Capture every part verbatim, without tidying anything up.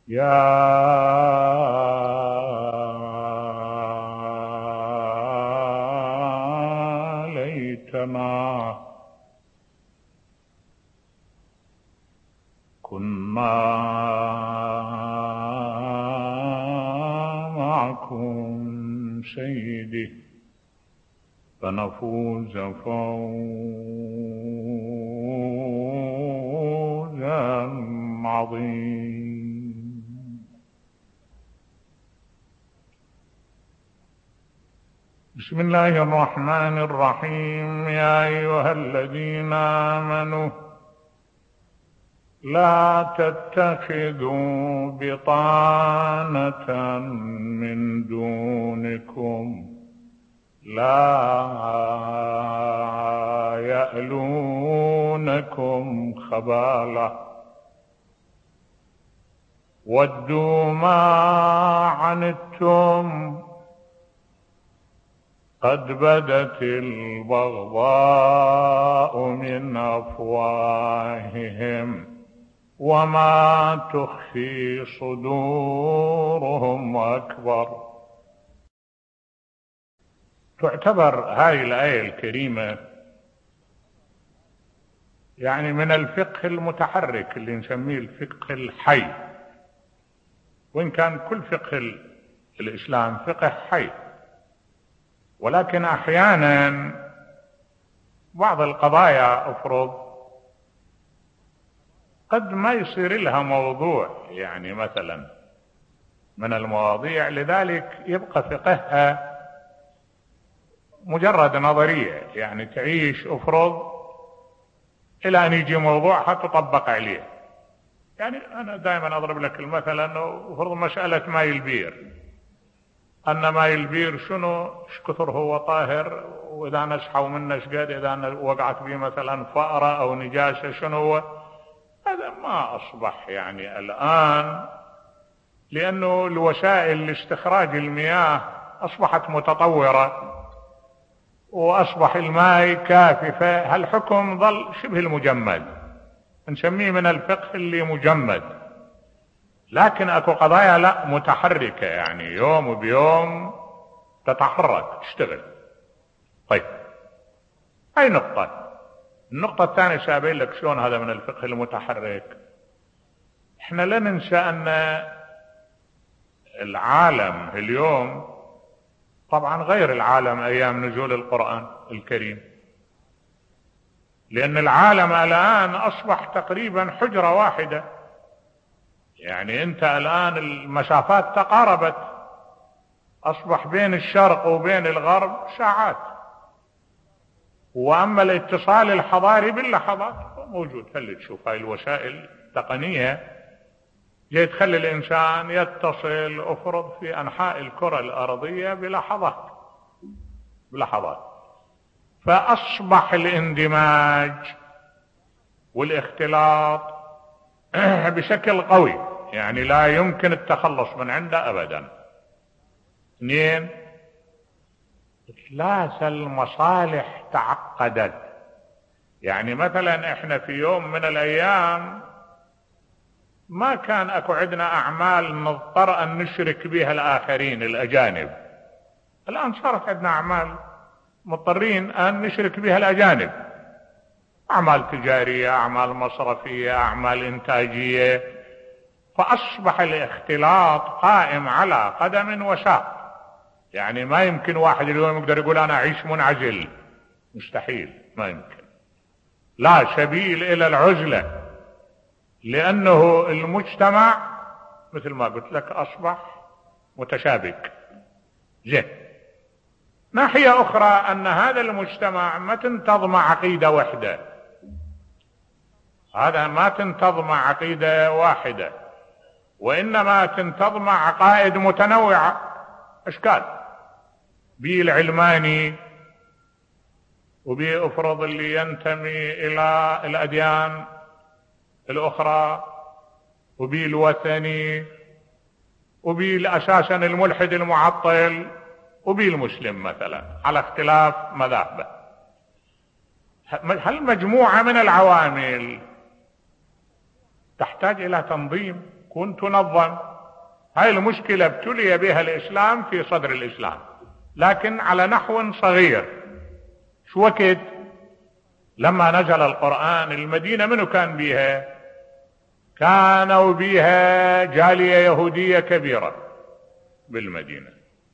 يا ليتنا كنا معكم سيدي فنفوز فوزا عظيما. بسم الله الرحمن الرحيم. يا أيها الذين آمنوا لا تتخذوا بطانة من دونكم لا يألونكم خبالا ودوا ما عنتم قد بدت البغضاء من أفواههم وما تخفي صدورهم أكبر. تعتبر هذه الآية الكريمة يعني من الفقه المتحرك اللي نسميه الفقه الحي، وإن كان كل فقه الإسلام فقه حي، ولكن أحيانا بعض القضايا أفرض قد ما يصير لها موضوع، يعني مثلا من المواضيع، لذلك يبقى فقهها مجرد نظرية، يعني تعيش أفرض إلى أن يجي موضوع تطبق عليه. يعني أنا دائما أضرب لك المثل أنه أفرض مسألة ماء البير، أن ماء البير شنو ايش كثر هو طاهر، وإذا نسحوا منه ايش قد، إذا وقعت به مثلا فأرة أو نجاسة شنو هو. هذا ما أصبح يعني الآن، لأنه الوسائل لاستخراج المياه أصبحت متطورة وأصبح الماء كاففة، هالحكم ظل شبه المجمد، نسميه من الفقه اللي مجمد. لكن أكو قضايا لا متحركة، يعني يوم بيوم تتحرك تشتغل. طيب هاي نقطة. النقطة الثانية سأبين لك شلون هذا من الفقه المتحرك. احنا لا ننسى أن العالم اليوم طبعا غير العالم أيام نزول القرآن الكريم، لأن العالم الآن أصبح تقريبا حجرة واحدة. يعني أنت الآن المسافات تقاربت، أصبح بين الشرق وبين الغرب ساعات، وأما الاتصال الحضاري باللحظات موجود. هل تشوف هاي الوسائل التقنية جاي تخلي الإنسان يتصل أفرض في أنحاء الكرة الأرضية بلحظات بلحظات فأصبح الاندماج والاختلاط بشكل قوي، يعني لا يمكن التخلص من عنده أبدا. اثنين، إثلاث المصالح تعقدت. يعني مثلا احنا في يوم من الأيام ما كان اكو عندنا أعمال نضطر أن نشرك بها الآخرين الأجانب، الآن صارت عندنا أعمال مضطرين أن نشرك بها الأجانب، أعمال تجارية، أعمال مصرفية، أعمال إنتاجية، فأصبح الاختلاط قائم على قدم وساق. يعني ما يمكن واحد اليوم يقدر يقول أنا أعيش منعزل، مستحيل، ما يمكن، لا سبيل إلى العزلة، لأنه المجتمع مثل ما قلت لك أصبح متشابك. زين، ناحية أخرى أن هذا المجتمع ما تنتظم عقيدة واحدة، هذا ما تنتظم عقيدة واحدة، وإنما تنتظم عقائد متنوعة أشكال، بي العلماني وبي أفرض اللي ينتمي إلى الأديان الأخرى، وبي الوثني، وبي أساسا الملحد المعطل، وبي المسلم مثلا، على اختلاف مذاهبه. هل مجموعة من العوامل تحتاج إلى تنظيم، تكون تنظم. هاي المشكلة ابتلي بها الإسلام في صدر الإسلام، لكن على نحو صغير. شو وقت لما نزل القرآن المدينة منو كان بيها؟ كانوا بيها جالية يهودية كبيرة بالمدينة،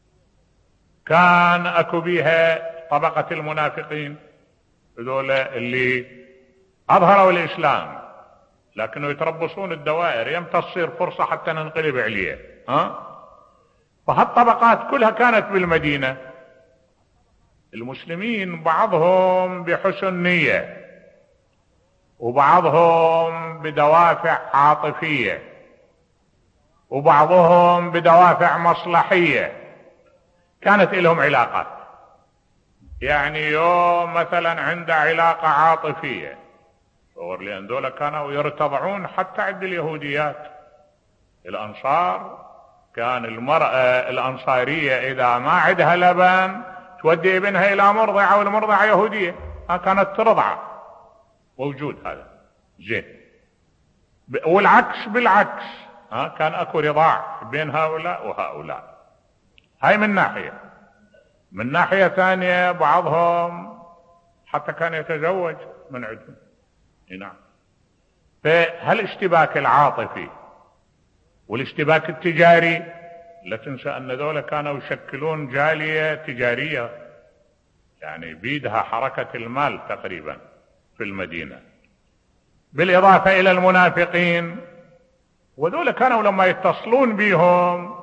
كان اكو بيها طبقة المنافقين هذول اللي اظهروا الاسلام لكنه يتربصون الدوائر يمتى تصير فرصة حتى ننقلب عليه. ها فهالطبقات كلها كانت بالمدينة. المسلمين بعضهم بحسن نية وبعضهم بدوافع عاطفية وبعضهم بدوافع مصلحية، كانت لهم علاقات. يعني يوم مثلا عنده علاقة عاطفية، صور لأن دول كانوا يرتضعون حتى عند اليهوديات. الأنصار كان المرأة الأنصارية إذا ما عندها لبن تودي ابنها إلى مرضعة والمرضعة يهودية، كانت ترضع، موجود هذا زين. والعكس بالعكس، ها كان اكو رضاع بين هؤلاء وهؤلاء. هاي من ناحية. من ناحية ثانية بعضهم حتى كان يتزوج من عندهم. نعم. فهالاشتباك العاطفي والاشتباك التجاري، لا تنسى ان ذولا كانوا يشكلون جالية تجارية، يعني بيدها حركة المال تقريبا في المدينة، بالاضافة الى المنافقين. وذولا كانوا لما يتصلون بهم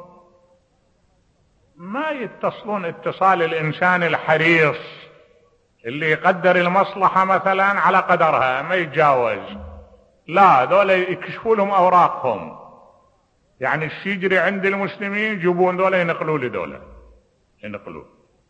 ما يتصلون اتصال الانسان الحريص اللي يقدر المصلحة مثلا على قدرها ما يتجاوز، لا ذولا يكشفوا لهم اوراقهم. يعني الشي يجري عند المسلمين يجيبون ذولا ينقلوا لذولا ينقلوا.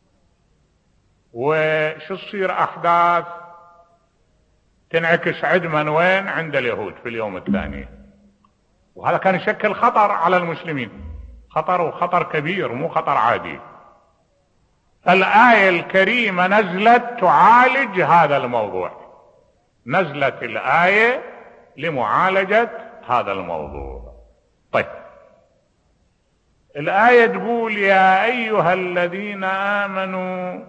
وشو تصير احداث تنعكس عدما وين؟ عند اليهود في اليوم الثاني. وهذا كان يشكل خطر على المسلمين، خطر وخطر كبير مو خطر عادي. الآية الكريمة نزلت تعالج هذا الموضوع، نزلت الآية لمعالجة هذا الموضوع. طيب الآية تقول يا أيها الذين آمنوا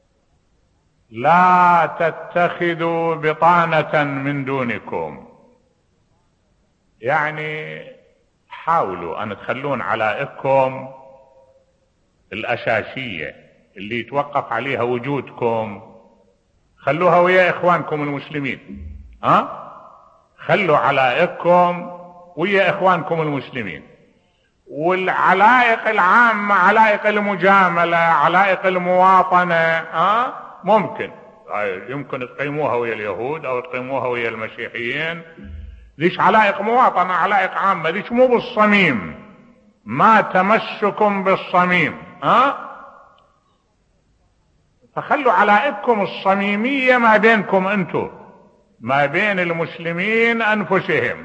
لا تتخذوا بطانة من دونكم، يعني حاولوا أن تخلون علائقكم الأساسية اللي يتوقف عليها وجودكم خلوها ويا إخوانكم المسلمين. ها خلوا علائقكم ويا إخوانكم المسلمين. والعلائق العامة علائق المجاملة علائق المواطنة ها ممكن يمكن تقيموها ويا اليهود أو تقيموها ويا المسيحيين. ليش علائق مواطنة علائق عامة، ليش مو بالصميم، ما تمسكم بالصميم. ها فخلوا علائقكم الصميمية ما بينكم انتم ما بين المسلمين انفسهم.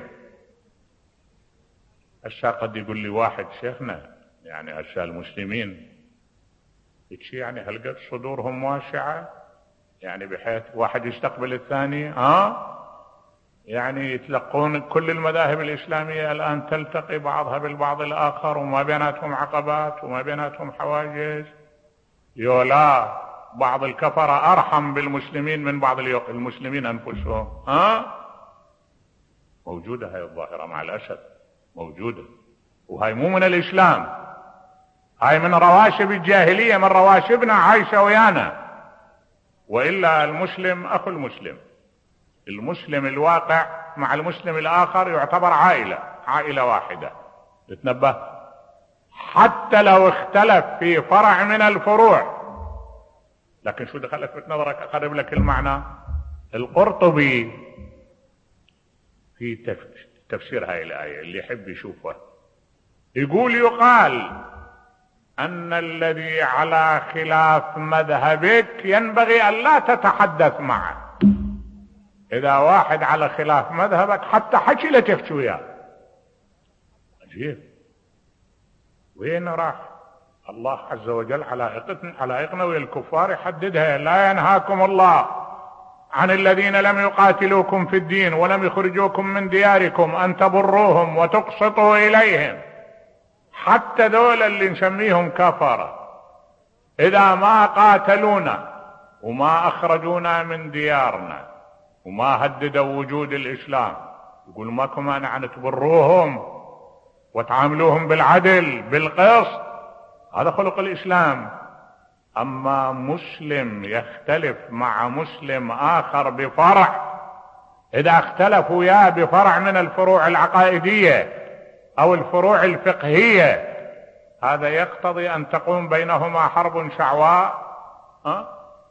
هسه قد يقول لي واحد شيخنا يعني هسه المسلمين يعني هل قد صدورهم واسعة يعني بحيث واحد يستقبل الثاني، ها يعني يتلقون كل المذاهب الإسلامية الآن تلتقي بعضها بالبعض الآخر وما بيناتهم عقبات وما بيناتهم حواجز. يولا بعض الكفرة أرحم بالمسلمين من بعض المسلمين أنفسهم. ها موجودة هاي الظاهرة مع الأسف موجودة، وهاي مو من الإسلام، هاي من رواشب الجاهلية، من رواشبنا عايشة ويانا. وإلا المسلم أخو المسلم، المسلم الواقع مع المسلم الآخر يعتبر عائلة عائلة واحدة. تتنبه حتى لو اختلف في فرع من الفروع. لكن شو دخلت في نظرك أقرب لك المعنى. القرطبي في تفسير هاي الآية اللي يحب يشوفه يقول يقال أن الذي على خلاف مذهبك ينبغي أن لا تتحدث معه. إذا واحد على خلاف مذهبك حتى حكي لا تحكي وياه. عجيب. وين راح الله عز وجل علائقنا ويا الكفار يحددها. لا ينهاكم الله عن الذين لم يقاتلوكم في الدين ولم يخرجوكم من دياركم أن تبروهم وتقسطوا إليهم. حتى دول اللي نسميهم كفرة إذا ما قاتلونا وما أخرجونا من ديارنا وما هددوا وجود الإسلام، يقول ماكو مانع أن تبروهم وتعاملوهم بالعدل بالقسط، هذا خلق الإسلام. أما مسلم يختلف مع مسلم آخر بفرع، إذا اختلفوا يا بفرع من الفروع العقائدية أو الفروع الفقهية، هذا يقتضي أن تقوم بينهما حرب شعواء. أه؟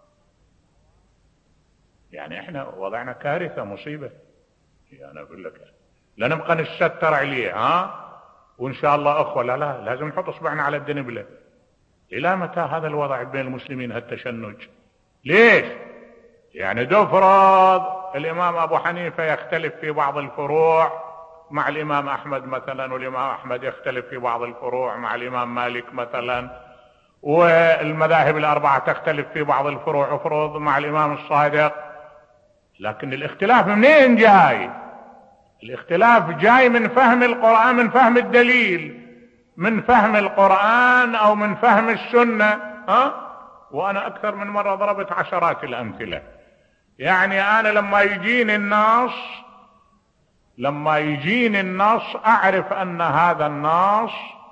يعني احنا وضعنا كارثة مصيبة. أنا أقول لك لا نبقى نستتر عليه ها وإن شاء الله أخوة، لا لا لازم نحط إصبعنا على الدنبلة. إلى متى هذا الوضع بين المسلمين هالتشنج؟ ليش؟ يعني دفرض الإمام أبو حنيفة يختلف في بعض الفروع مع الإمام أحمد مثلا، والإمام أحمد يختلف في بعض الفروع مع الإمام مالك مثلا، والمذاهب الأربعة تختلف في بعض الفروع افرض مع الإمام الصادق. لكن الاختلاف منين جاي؟ الاختلاف جاي من فهم القرآن، من فهم الدليل، من فهم القرآن أو من فهم السنة. ها؟ وأنا أكثر من مرة ضربت عشرات الأمثلة. يعني أنا لما يجيني النص لما يجيني النص أعرف أن هذا النص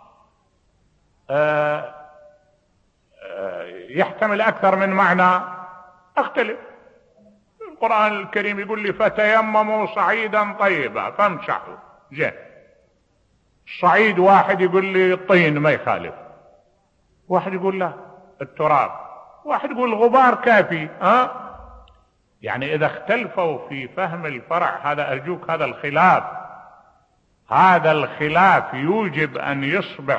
آه آه يحتمل أكثر من معنى، أختلف. القرآن الكريم يقول لي فتيمموا صعيدا طيبا فامسحوا، جاء الصعيد واحد يقول لي الطين ما يخالف، واحد يقول لا التراب، واحد يقول الغبار كافي. ها؟ يعني إذا اختلفوا في فهم الفرع، هذا أرجوك هذا الخلاف هذا الخلاف يوجب أن يصبح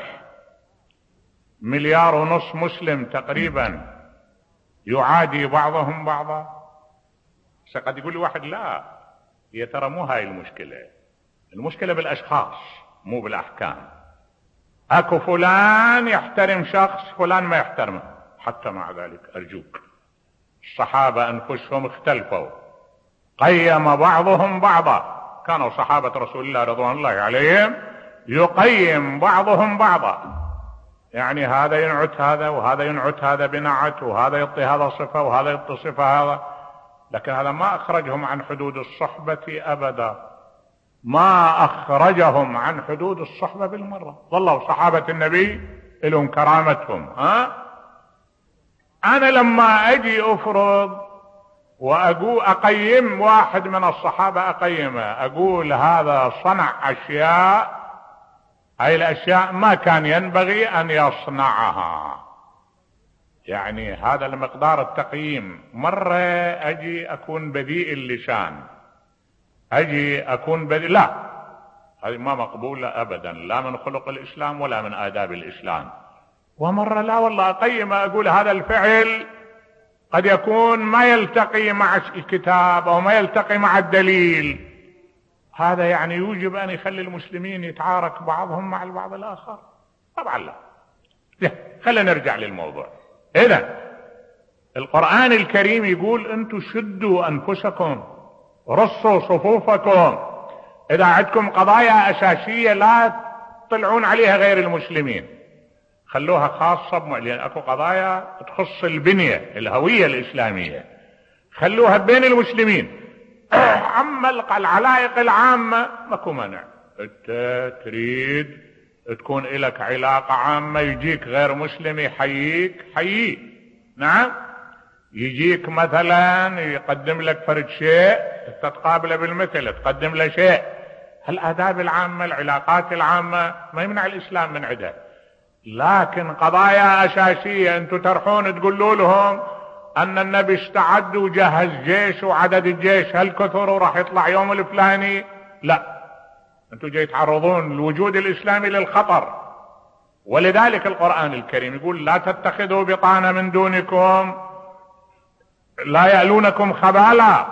مليار ونص مسلم تقريبا يعادي بعضهم بعضا. قد يقول لي واحد لا، هي ترى مو هاي المشكلة، المشكلة بالأشخاص مو بالأحكام. أكو فلان يحترم شخص فلان ما يحترمه. حتى مع ذلك أرجوك الصحابة أنفسهم اختلفوا، قيم بعضهم بعضا. كانوا صحابة رسول الله رضوان الله عليهم يقيم بعضهم بعضا، يعني هذا ينعت هذا وهذا ينعت هذا بنعت، وهذا يعطي هذا صفة وهذا يعطي صفة هذا. لكن هذا ما أخرجهم عن حدود الصحبة أبدا، ما أخرجهم عن حدود الصحبة بالمرة. ظلوا صحابة النبي لهم كرامتهم. ها؟ أنا لما أجي أفرض وأقول أقيم واحد من الصحابة، أقيمه أقول هذا صنع أشياء، هاي الأشياء ما كان ينبغي أن يصنعها. يعني هذا المقدار التقييم. مرة أجي أكون بذيء اللسان، أجي أكون بذيء، لا هذه ما مقبولة أبدا، لا من خلق الإسلام ولا من آداب الإسلام. ومرة لا والله أقيم أقول هذا الفعل قد يكون ما يلتقي مع الكتاب أو ما يلتقي مع الدليل. هذا يعني يوجب أن يخلي المسلمين يتعارك بعضهم مع البعض الآخر؟ طبعا لا. خلينا نرجع للموضوع. إذن القرآن الكريم يقول أنتم شدوا أنفسكم، رصوا صفوفكم، إذا عندكم قضايا أساسية لا تطلعون عليها غير المسلمين، خلوها خاصة بم... لأن أكو قضايا تخص البنية الهوية الإسلامية، خلوها بين المسلمين. أما العلائق العامة ماكو منع. أنت تريد تكون لك علاقة عامة، يجيك غير مسلم يحييك، حييه. نعم، يجيك مثلا يقدم لك فرد شيء تتقابله بالمثل، تقدم له شيء. هالآداب العامة العلاقات العامة ما يمنع الإسلام من عدها. لكن قضايا أساسية أنتم ترحون تقولوا لهم أن النبي استعد وجهز جيش وعدد الجيش هالكثر وراح يطلع يوم الفلاني، لا، أنتم جاي تعرضون الوجود الإسلامي للخطر. ولذلك القرآن الكريم يقول لا تتخذوا بطانة من دونكم لا يألونكم خبالا.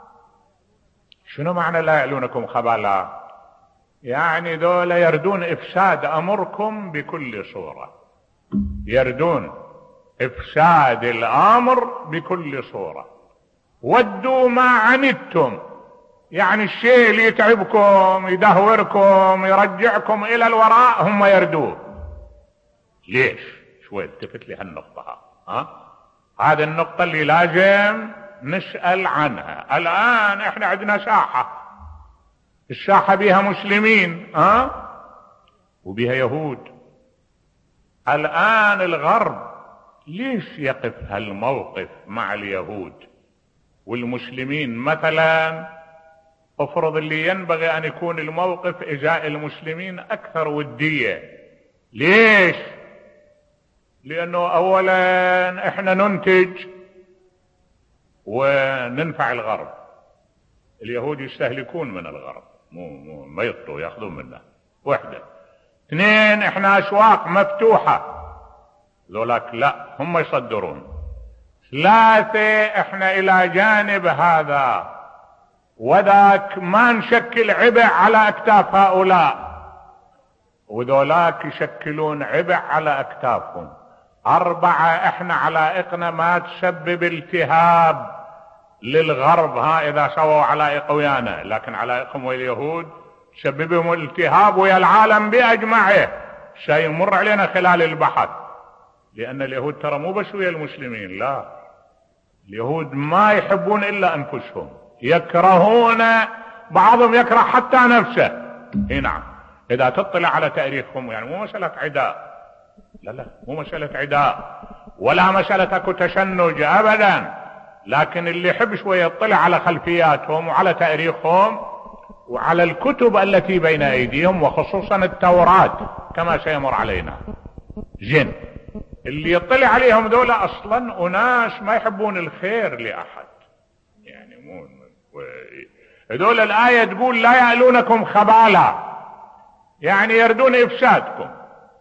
شنو معنى لا يألونكم خبالا؟ يعني ذولا يردون إفساد أمركم بكل صورة، يردون إفساد الأمر بكل صورة. ودوا ما عنتم، يعني الشيء اللي يتعبكم يدهوركم يرجعكم الى الوراء هم يردوه. ليش؟ شوي التفت لي هالنقطة، ها هذه النقطة اللي لازم نسأل عنها. الآن احنا عندنا ساحة، الساحة بها مسلمين ها وبها يهود. الآن الغرب ليش يقف هالموقف مع اليهود والمسلمين؟ مثلا افرض اللي ينبغي ان يكون الموقف ازاء المسلمين اكثر ودية. ليش؟ لانه اولا احنا ننتج وننفع الغرب، اليهود يستهلكون من الغرب، مو مو ما يطوا ياخذون منه. وحده. اثنين، احنا اسواق مفتوحة، ذولاك لا هم يصدرون. ثلاثة، احنا الى جانب هذا وذاك ما نشكل عبء على اكتاف هؤلاء، وذولاك يشكلون عبء على اكتافهم. اربعة، احنا علائقنا ما تسبب التهاب للغرب ها اذا سووا علائق ويانا، لكن علائقهم واليهود تسببهم التهاب ويا العالم باجمعه. شيء يمر علينا خلال البحث، لان اليهود ترى مو بس ويا المسلمين، لا، اليهود ما يحبون الا انفسهم، يكرهون، بعضهم يكره حتى نفسه. اي نعم. اذا تطلع على تاريخهم، يعني مو مسألة عداء، لا لا مو مسألة عداء ولا مسألة اكو تشنج ابدا، لكن اللي يحب شوية يطلع على خلفياتهم وعلى تاريخهم وعلى الكتب التي بين ايديهم، وخصوصا التوراة كما سيمر علينا. جن اللي يطلع عليهم دولة اصلا اناس ما يحبون الخير لاحد، يعني مو هذول الآية تقول لا يألونكم خبالا، يعني يردون افسادكم.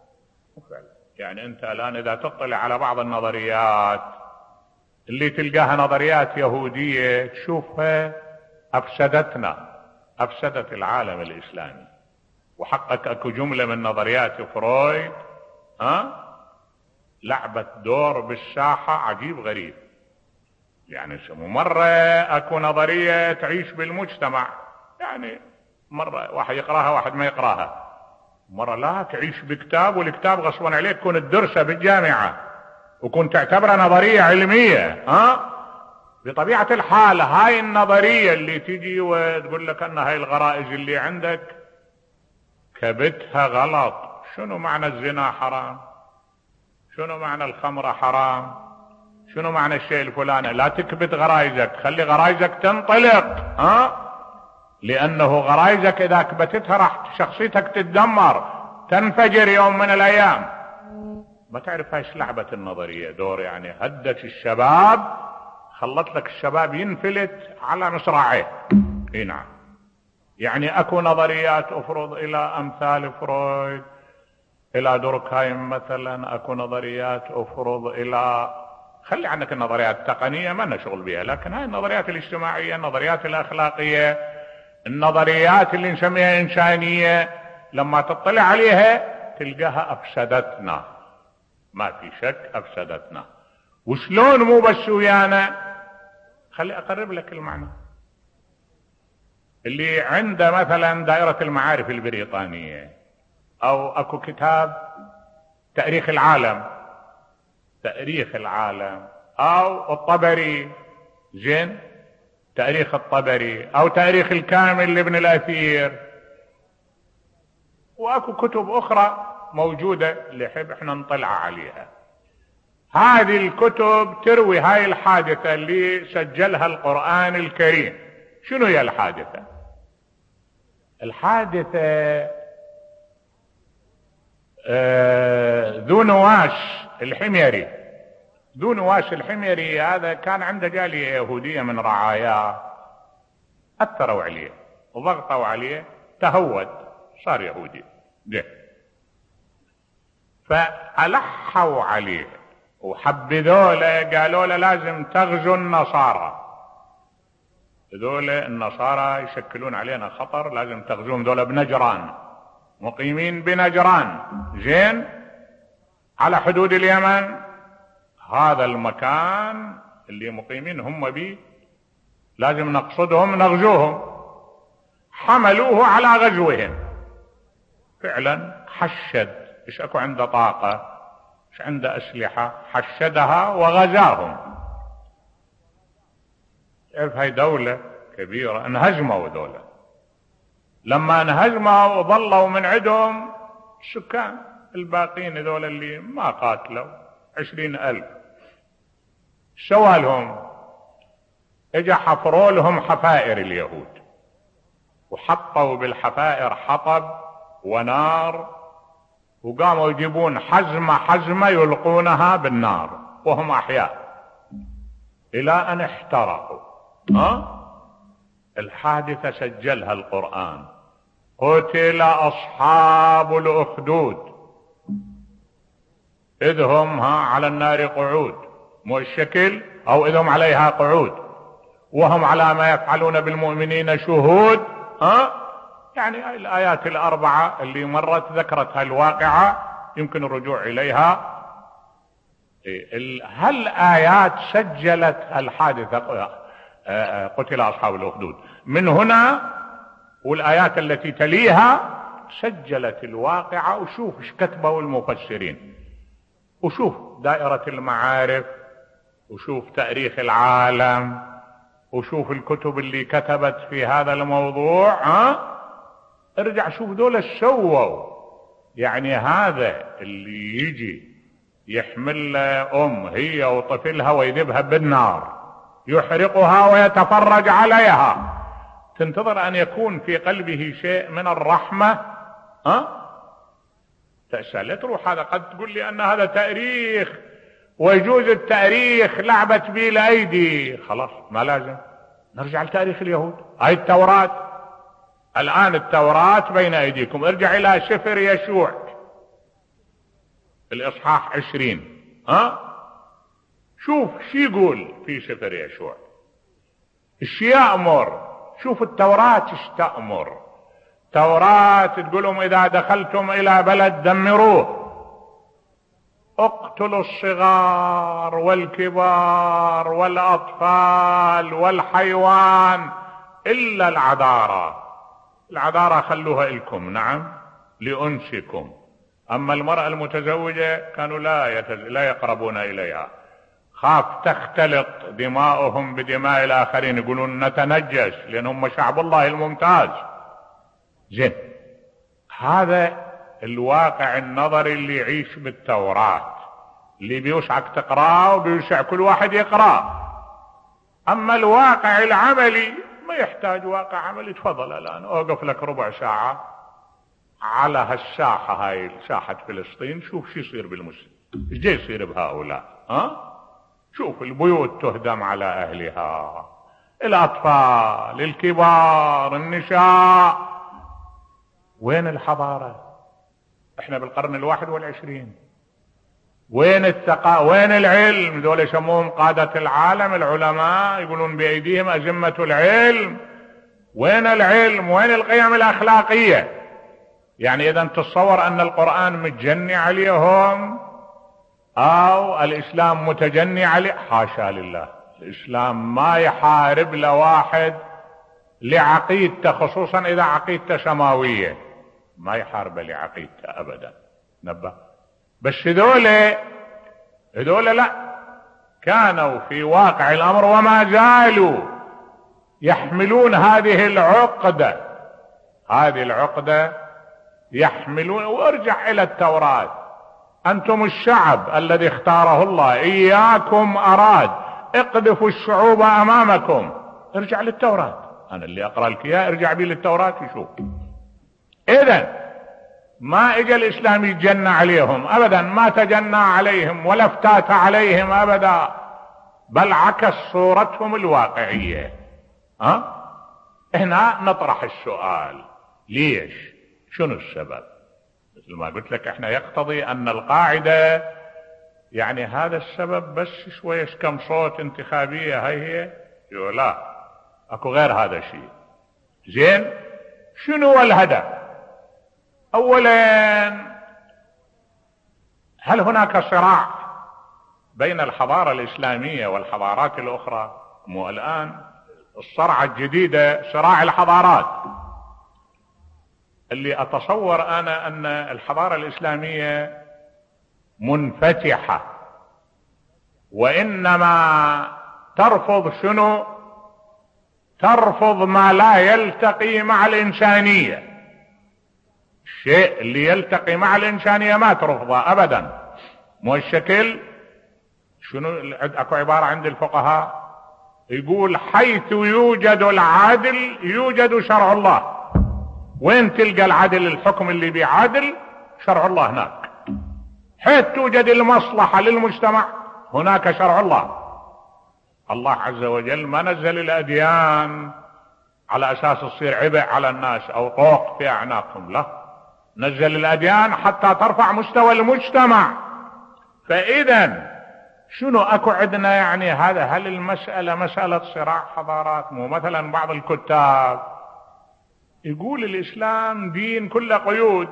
يعني انت الان اذا تطلع على بعض النظريات اللي تلقاها نظريات يهودية تشوفها افسدتنا، افسدت العالم الاسلامي. وحقك اكو جملة من نظريات فرويد ها لعبت دور بالساحة عجيب غريب. يعني مرة اكو نظرية تعيش بالمجتمع، يعني مرة واحد يقراها واحد ما يقراها، مرة لا تعيش بكتاب والكتاب غصبا عليك كنت تدرسه بالجامعة وكنت تعتبرها نظرية علمية. ها بطبيعة الحال هاي النظرية اللي تيجي وتقول لك ان هاي الغرائز اللي عندك كبتها غلط. شنو معنى الزنا حرام؟ شنو معنى الخمرة حرام؟ شنو معنى الشيء الفلاني؟ لا تكبت غرائزك، خلي غرائزك تنطلق، ها لانه غرائزك اذا كبتتها راح شخصيتك تتدمر، تنفجر يوم من الايام. ما تعرف ايش لعبة النظرية دور، يعني هدت الشباب، خلت لك الشباب ينفلت على مصراعيه. اي نعم. يعني اكو نظريات افرض الى امثال فرويد، الى دوركهايم مثلا، اكو نظريات افرض الى، خلي عنك النظريات التقنية ما لنا شغل بها، لكن هاي النظريات الاجتماعية، النظريات الاخلاقية، النظريات اللي نسميها انسانية، لما تطلع عليها تلقاها افسدتنا، ما في شك افسدتنا. وشلون مو بس ويانا؟ خلي اقرب لك المعنى. اللي عنده مثلا دائرة المعارف البريطانية، او اكو كتاب تاريخ العالم، تاريخ العالم، او الطبري، زين تاريخ الطبري، او تاريخ الكامل لابن الاثير، واكو كتب اخرى موجودة اللي يحب احنا نطلع عليها. هذه الكتب تروي هاي الحادثة اللي سجلها القرآن الكريم. شنو هي الحادثة؟ الحادثة آه ذو نواس الحميري. ذو نواس الحميري هذا كان عنده جالية يهودية من رعاياه، اثروا عليه وضغطوا عليه، تهود صار يهودي ده. فألحوا عليه وحبذوا له، قالوا له لازم تغزو النصارى، هذول النصارى يشكلون علينا خطر، لازم تغزوهم. ذولا بنجران، مقيمين بنجران، زين على حدود اليمن. هذا المكان اللي مقيمين هم به لازم نقصدهم نغزوهم. حملوه على غزوهم، فعلا حشد، ايش اكو عنده طاقة، ايش عنده اسلحة، حشدها وغزاهم. تعرف هاي دولة كبيرة، انهزموا دولة، لما انهزموا وظلوا من عندهم السكان الباقين هذول اللي ما قاتلوا عشرين ألف، سوى لهم؟ اجا حفروا لهم حفائر اليهود، وحطوا بالحفائر حطب ونار، وقاموا يجيبون حزمة حزمة يلقونها بالنار وهم أحياء إلى أن احترقوا. ها؟ الحادثة سجلها القرآن: قتل أصحاب الأخدود إذ هم ها على النار قعود، مو الشكل، أو إذ هم عليها قعود وهم على ما يفعلون بالمؤمنين شهود. ها؟ يعني الآيات الأربعة اللي مرت ذكرتها الواقعة، يمكن الرجوع إليها. هل آيات سجلت الحادثة قتل أصحاب الأخدود من هنا، والآيات التي تليها سجلت الواقعة. وشوف ايش كتبوا المفسرين، وشوف دائرة المعارف، وشوف تاريخ العالم، وشوف الكتب اللي كتبت في هذا الموضوع. ها؟ ارجع شوف دول سووا. يعني هذا اللي يجي يحمل ام هي وطفلها ويذبها بالنار، يحرقها ويتفرج عليها، تنتظر ان يكون في قلبه شيء من الرحمة؟ ها؟ تسأل، لا تروح هذا قد تقول لي ان هذا تاريخ ويجوز التاريخ لعبة به الايدي. خلاص ما لازم نرجع لتاريخ اليهود. هاي التوراة الآن، التوراة بين أيديكم، ارجع إلى سفر يشوع الإصحاح عشرين. ها؟ شوف شو يقول في سفر يشوع، ايش يأمر. شوف التوراة ايش تأمر. توراة تقولهم إذا دخلتم إلى بلد دمروه، اقتلوا الصغار والكبار والأطفال والحيوان إلا العذارى. العذارى خلوها إلكم، نعم، لأنسكم. أما المرأة المتزوجة كانوا لا يتز... لا يقربون إليها، خاف تختلط دماؤهم بدماء الآخرين، يقولون نتنجس لأنهم شعب الله الممتاز. زين، هذا الواقع النظري اللي يعيش بالتوراة، اللي بيوسعك تقراه وبيوسع كل واحد يقراه. أما الواقع العملي ما يحتاج واقع عملي. تفضل الآن أوقف لك ربع ساعة على هالساحة، هاي ساحة فلسطين، شوف شو يصير بالمسلم، ايش جاي يصير بهؤلاء. ها؟ شوف البيوت تهدم على أهلها، الأطفال، الكبار، النساء. وين الحضارة؟ احنا بالقرن الواحد والعشرين. وين الثقافة؟ وين العلم؟ دول يسموهم قادة العالم، العلماء، يقولون بأيديهم أزمة العلم. وين العلم؟ وين القيم الأخلاقية؟ يعني إذا تتصور أن القرآن متجني عليهم أو الإسلام متجني عليه؟ حاشا لله، الإسلام ما يحارب لواحد لعقيدته، خصوصا إذا عقيدته سماوية، ما يحارب لعقيدته أبدا. نبه. بس هذول هذول لا، كانوا في واقع الأمر وما زالوا يحملون هذه العقدة، هذه العقدة يحملون. وارجع إلى التوراة: أنتم الشعب الذي اختاره الله، إياكم أراد، اقذفوا الشعوب أمامكم. ارجع للتوراة، أنا اللي أقرأ لك إياه، ارجع بي للتوراة وشوف. إذن ما اجى الإسلام يتجنى عليهم أبدا، ما تجنى عليهم ولا افتات عليهم أبدا، بل عكس صورتهم الواقعية. ها؟ هنا نطرح السؤال: ليش؟ شنو السبب؟ مثل ما قلت لك، احنا يقتضي ان القاعدة يعني هذا السبب بس شويش كم صوت انتخابية، هاي هي؟ يقول لا، اكو غير هذا الشيء. زين، شنو هو الهدف؟ اولا، هل هناك صراع بين الحضارة الاسلامية والحضارات الاخرى؟ مو الان الصرعة الجديدة صراع الحضارات، اللي أتصور أنا أن الحضارة الإسلامية منفتحة، وإنما ترفض شنو؟ ترفض ما لا يلتقي مع الإنسانية. الشيء اللي يلتقي مع الإنسانية ما ترفضه أبدا. مو الشكل شنو؟ اكو عبارة عند الفقهاء يقول حيث يوجد العدل يوجد شرع الله. وين تلقى العدل؟ الحكم اللي بيعادل شرع الله هناك. حيث توجد المصلحة للمجتمع هناك شرع الله. الله عز وجل ما نزل الأديان على أساس تصير عبء على الناس أو طوق في أعناقهم، لا، نزل الأديان حتى ترفع مستوى المجتمع. فإذا شنو أكو عندنا يعني هذا؟ هل المسألة مسألة صراع حضارات؟ مو مثلا بعض الكتاب يقول الإسلام دين كله قيود،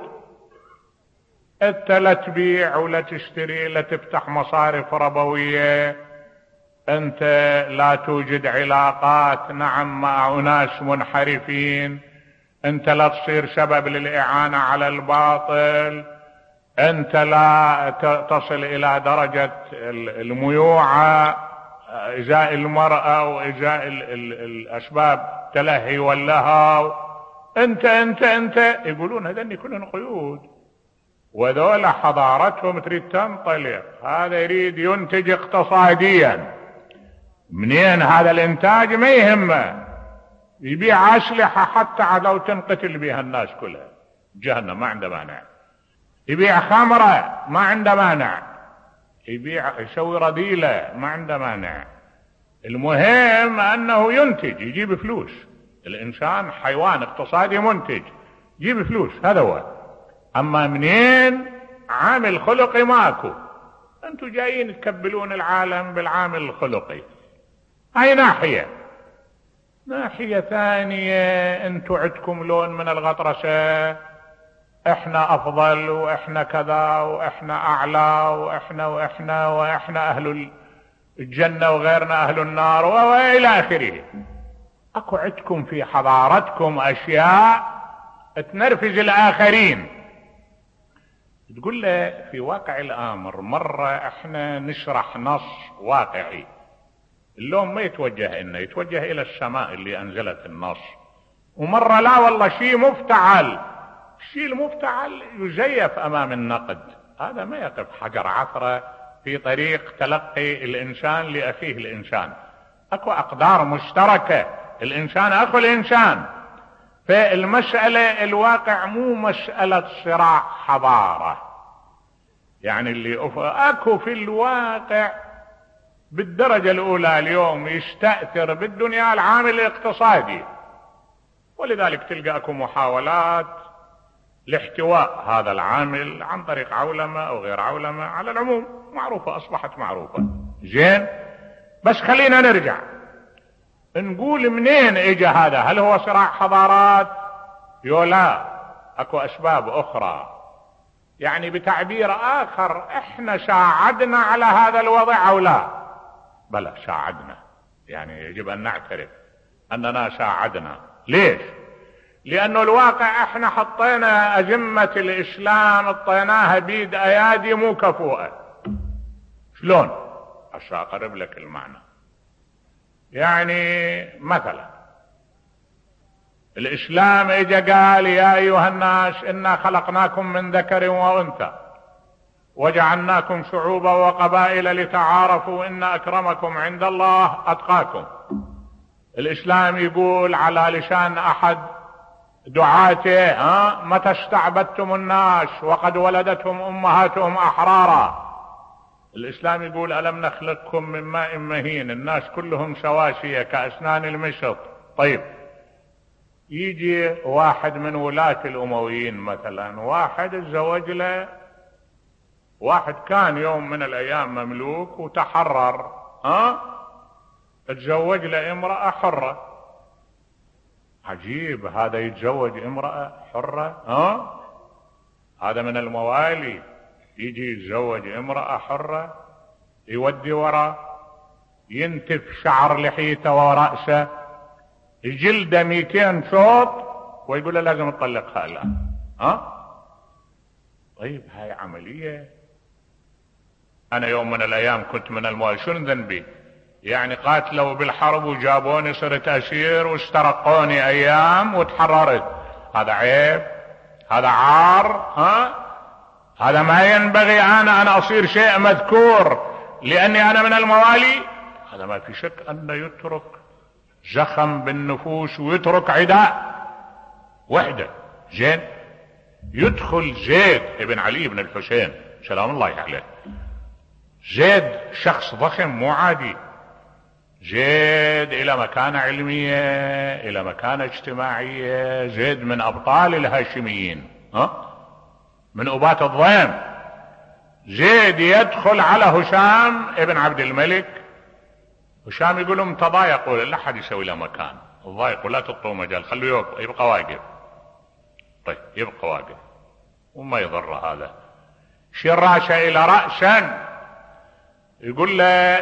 انت لا تبيع ولا تشتري، لا تفتح مصارف ربوية، انت لا توجد علاقات نعم مع اناس منحرفين، انت لا تصير سبب للإعانة على الباطل، انت لا تصل الى درجة الميوعة ازاء المرأة وازاء الاسباب تلهي واللهو، انت انت انت يقولون هذني كلهم قيود. وذول حضارتهم تريد تنطلق، هذا يريد ينتج اقتصاديا. منين هذا الانتاج؟ ما يهمه، يبيع اسلحة حتى لو تنقتل بها الناس كلها، جهنم ما عنده مانع. يبيع خمرة ما عنده مانع، يبيع يسوي رذيلة ما عنده مانع. المهم انه ينتج، يجيب فلوس. الانسان حيوان اقتصادي منتج، يجيب فلوس، هذا هو. اما منين؟ عامل خلقي ماكو. انتوا جايين تكبلون العالم بالعامل الخلقي. هاي ناحية. ناحية ثانية انتوا عندكم لون من الغطرسة، احنا افضل واحنا كذا واحنا اعلى واحنا واحنا واحنا اهل الجنة وغيرنا اهل النار والى اخره. اكو عندكم في حضارتكم اشياء تنرفز الاخرين. تقول له في واقع الامر مرة احنا نشرح نص واقعي، اللوم ما يتوجه انه يتوجه الى السماء اللي انزلت النص، ومرة لا والله شيء مفتعل. الشيء المفتعل يزيف امام النقد، هذا ما يقف حجر عثرة في طريق تلقي الانسان لاخيه الانسان. اكو اقدار مشتركة، الانسان اخو الانسان. فالمسألة الواقع مو مسألة صراع حضارة، يعني اللي أف... اكو في الواقع بالدرجة الاولى اليوم يستأثر بالدنيا العامل الاقتصادي، ولذلك تلقى اكو محاولات لاحتواء هذا العامل عن طريق عولمة او غير عولمة. على العموم معروفة، اصبحت معروفة. زين، بس خلينا نرجع نقول منين اجى هذا؟ هل هو صراع حضارات؟ يولا، اكو اسباب اخرى. يعني بتعبير اخر، احنا ساعدنا على هذا الوضع او لا؟ بلى ساعدنا، يعني يجب ان نعترف اننا ساعدنا. ليش؟ لانه الواقع احنا حطينا ازمة الاسلام اطيناها بيد ايادي مو كفوءة. شلون؟ عشان اقرب لك المعنى. يعني مثلا الاسلام اجا قال يا ايها الناس انا خلقناكم من ذكر وانثى وجعلناكم شعوبا وقبائل لتعارفوا ان اكرمكم عند الله اتقاكم. الاسلام يقول على لسان احد دعاته: ها متى استعبدتم الناس وقد ولدتهم امهاتهم احرارا. الاسلام يقول الم نخلقكم من ماء مهين، الناس كلهم سواسية كاسنان المشط. طيب يجي واحد من ولاة الامويين مثلا، واحد تزوج له، واحد كان يوم من الايام مملوك وتحرر، ها تزوج له امرأة حرة. عجيب، هذا يتزوج امرأة حرة؟ ها هذا من الموالي يجي يتزوج امرأة حرة، يودي ورا، ينتف شعر لحيته ورأسه، جلده مئتين شوط ويقول له لازم تطلقها الآن. ها؟ طيب هاي عملية. أنا يوم من الأيام كنت من الموالين، شنو ذنبي؟ يعني قاتلوا بالحرب وجابوني صرت أسير واسترقوني أيام وتحررت، هذا عيب؟ هذا عار؟ ها؟ هذا ما ينبغي أنا أن أصير شيء مذكور لأني أنا من الموالي؟ هذا ما في شك أنه يترك زخم بالنفوس ويترك عداء وحده. زين، يدخل زيد ابن علي بن الحسين سلام الله عليه. زيد شخص ضخم مو عادي، زيد الى مكانة علمية، الى مكانة اجتماعية، زيد من ابطال الهاشميين، ها؟ من ابات الضيم. زيد يدخل على هشام ابن عبد الملك، هشام يقول لهم تضايقوا، لا حد يسوي له مكان، تضايقوا لا تعطوه مجال، خلوه يبقى واقف. طيب يبقى واقف وما يضر هذا. شير راسه الى رأسا، يقول له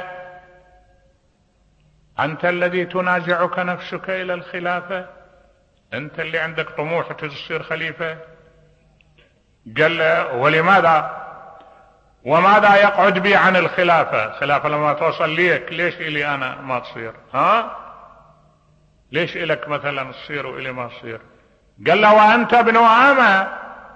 انت الذي تنازعك نفسك الى الخلافة، انت اللي عندك طموح تصير خليفة. قال له ولماذا؟ وماذا يقعد بي عن الخلافة؟ خلافة لما توصل ليك، ليش الي انا ما تصير؟ ها؟ ليش الك مثلا تصير والي ما تصير؟ قال له وانت ابن أمة.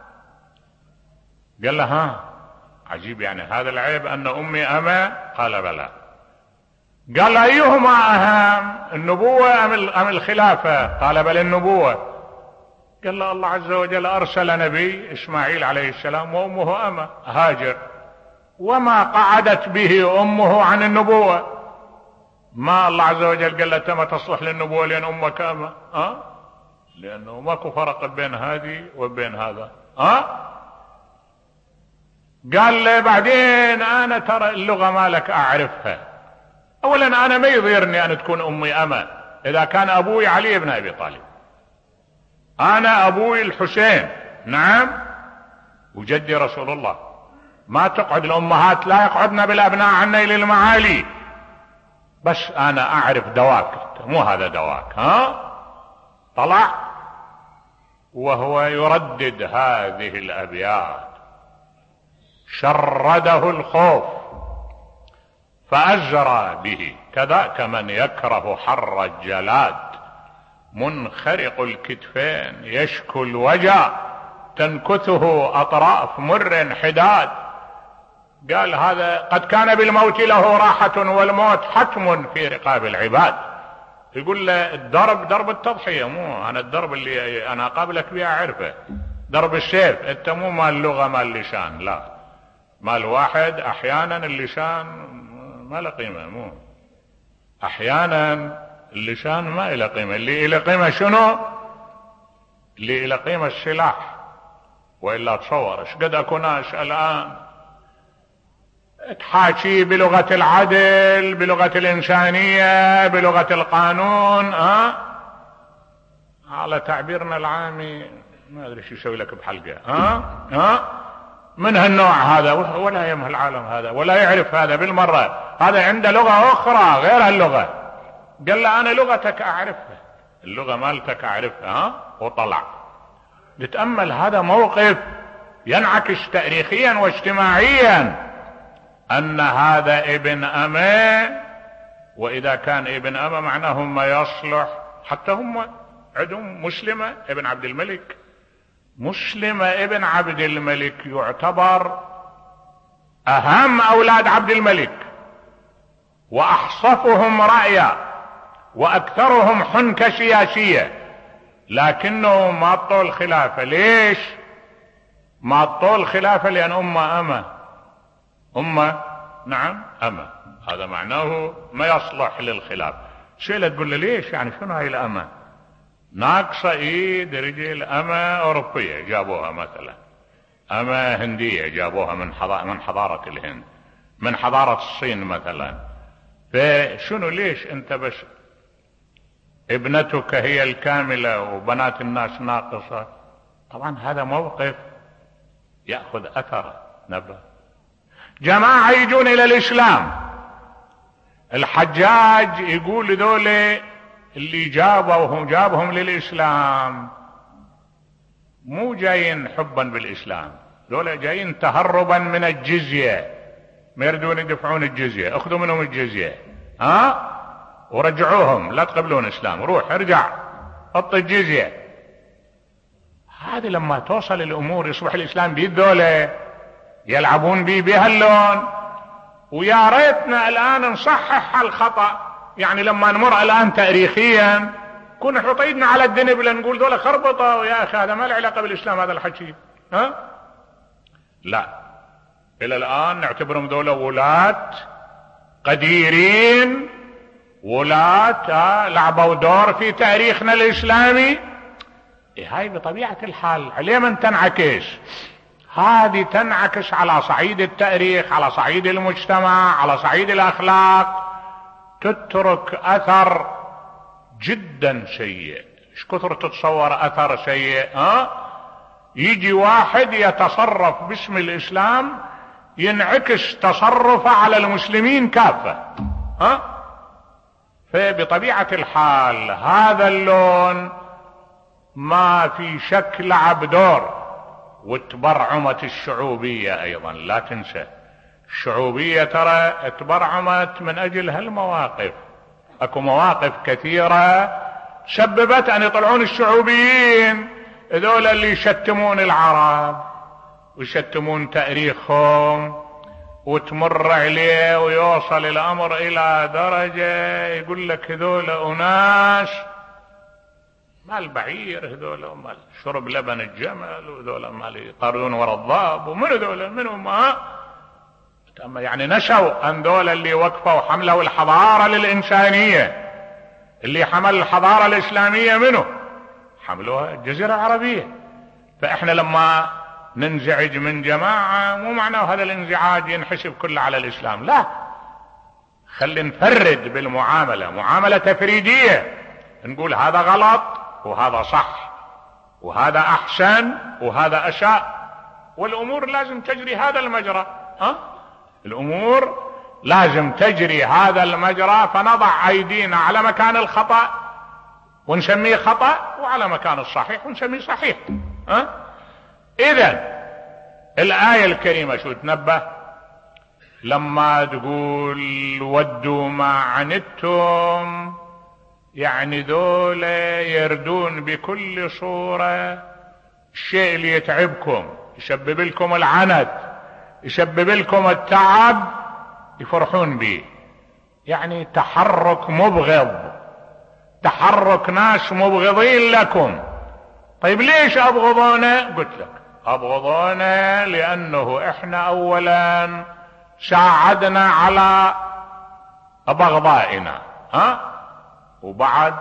قال له ها عجيب، يعني هذا العيب ان امي أمة؟ قال بلى. قال له ايهما اهم، النبوة ام الخلافة؟ قال بل النبوة. قال له الله عز وجل ارسل نبي اسماعيل عليه السلام وامه أمة هاجر، وما قعدت به امه عن النبوة. ما الله عز وجل قال له انت ما تصلح للنبوة لان امك أمة؟ ها؟ لانه ماكو فرق بين هذه وبين هذا. ها؟ قال له بعدين انا ترى اللغة مالك اعرفها. اولا انا ما يضيرني ان تكون امي أمة اذا كان ابوي علي بن ابي طالب، انا ابوي الحسين نعم وجدي رسول الله. ما تقعد الامهات لا يقعدن بالابناء عن نيل المعالي، بس انا اعرف دواك، مو هذا دواك. ها؟ طلع وهو يردد هذه الابيات، شرده الخوف فأجرى به، كذاك من يكره حر الجلاد، منخرق الكتفين يشكو الوجع، تنكثه أطراف مر حداد. قال هذا قد كان بالموت له راحة والموت حتم في رقاب العباد. يقول له الدرب درب التضحية، مو أنا الدرب اللي أنا قابلك بها أعرفه، درب السيف، أنت مو مال اللغة مال اللسان، لا مال واحد أحيانا اللسان ما له قيمة، مو أحيانا اللسان ما له قيمة، اللي له قيمة شنو؟ اللي له قيمة السلاح. وإلا تصور ايش قد أكو ناس الآن تحاكي بلغة العدل، بلغة الإنسانية، بلغة القانون، ها؟ على تعبيرنا العامي ما أدري شو يسوي لك بحلقة، ها؟ ها؟ من هالنوع هذا، ولا يمه العالم هذا ولا يعرف هذا بالمرة، هذا عنده لغة أخرى غير هاللغة. قال له أنا لغتك أعرفها، اللغة مالتك أعرفها، ها؟ وطلع. نتأمل هذا موقف ينعكس تاريخيا واجتماعيا أن هذا ابن أمة، وإذا كان ابن أمة معناه ما يصلح. حتى هم عندهم مسلمة ابن عبد الملك، مسلمة ابن عبد الملك يعتبر أهم أولاد عبد الملك وأحصفهم رأيا وأكثرهم حنكة سياسية، لكنه ما طول الخلافة. ليش ما طول الخلافة؟ لأن أمه أمة، أمة نعم أمة، هذا معناه ما يصلح للخلافة. شيلة تقول له ليش؟ يعني شنو هاي الأمة؟ ناقصة ايد رجل أمة أوروبية جابوها مثلا، أمة هندية جابوها من حضارة من حضارة الهند، من حضارة الصين مثلا. فشنو ليش انت بس ابنتك هي الكاملة وبنات الناس ناقصة؟ طبعا هذا موقف يأخذ أثر نبه. جماعة يجون إلى الإسلام، الحجاج يقول ذولي اللي جابوهم جابهم للإسلام مو جايين حبا بالإسلام، دول جايين تهربا من الجزية، ما يردون يدفعون الجزية، اخذوا منهم الجزية ها ورجعوهم، لا تقبلون إسلام، روح ارجع حط الجزية. هذه لما توصل الأمور يصبح الإسلام بيد ذولا يلعبون بيه بهاللون. ويا ريتنا الآن نصحح الخطأ، يعني لما نمر الآن تاريخيا كنا نحط ايدنا على الدنب نقول ذولا خربطة، يا أخي هذا ما له علاقة بالإسلام هذا الحكي، ها لا، إلى الآن نعتبرهم ذولا ولاة قديرين، ولاة لعبوا دور في تاريخنا الإسلامي. إيه هاي بطبيعة الحال عليه من تنعكس، هذه تنعكس على صعيد التاريخ، على صعيد المجتمع، على صعيد الأخلاق، تترك أثر جدا سيء. ايش كثر تتصور أثر سيء؟ ها يجي واحد يتصرف باسم الإسلام ينعكس تصرفه على المسلمين كافة. ها فبطبيعة الحال هذا اللون ما في شك لعب دور. وتبرعمت الشعوبية ايضا، لا تنسى الشعوبية ترى تبرعمت من اجل هالمواقف. اكو مواقف كثيرة سببت ان يطلعون الشعوبيين هذول اللي يشتمون العرب ويشتمون تاريخهم، وتمر عليه ويوصل الامر الى درجة يقول لك هذول اناس مال بعير، هذول مال شرب لبن الجمل، وهذول مال يطاردون وراء الضاب، ومن هذول منهم ما يعني نشوا ان ذول اللي وقفوا حملوا الحضارة للإنسانية، اللي حمل الحضارة الإسلامية منه حملوها الجزيرة العربية. فإحنا لما ننزعج من جماعة مو معناه هذا الانزعاج ينحسب كله على الإسلام، لا، خلي نفرد بالمعاملة، معاملة تفريدية، نقول هذا غلط وهذا صح، وهذا أحسن وهذا أساء، والأمور لازم تجري هذا المجرى. ها الأمور لازم تجري هذا المجرى، فنضع أيدينا على مكان الخطأ ونسميه خطأ، وعلى مكان الصحيح ونسميه صحيح. ها إذن الآية الكريمة شو تنبه لما تقول ودوا ما عنتم، يعني ذول يردون بكل صورة الشيء اللي يتعبكم، يسبب لكم العنت، يسبب لكم التعب، يفرحون به. يعني تحرك مبغض، تحرك ناس مبغضين لكم. طيب ليش أبغضونا؟ قلت لك أبغضونا لأنه إحنا أولا ساعدنا على بغضائنا، ها وبعد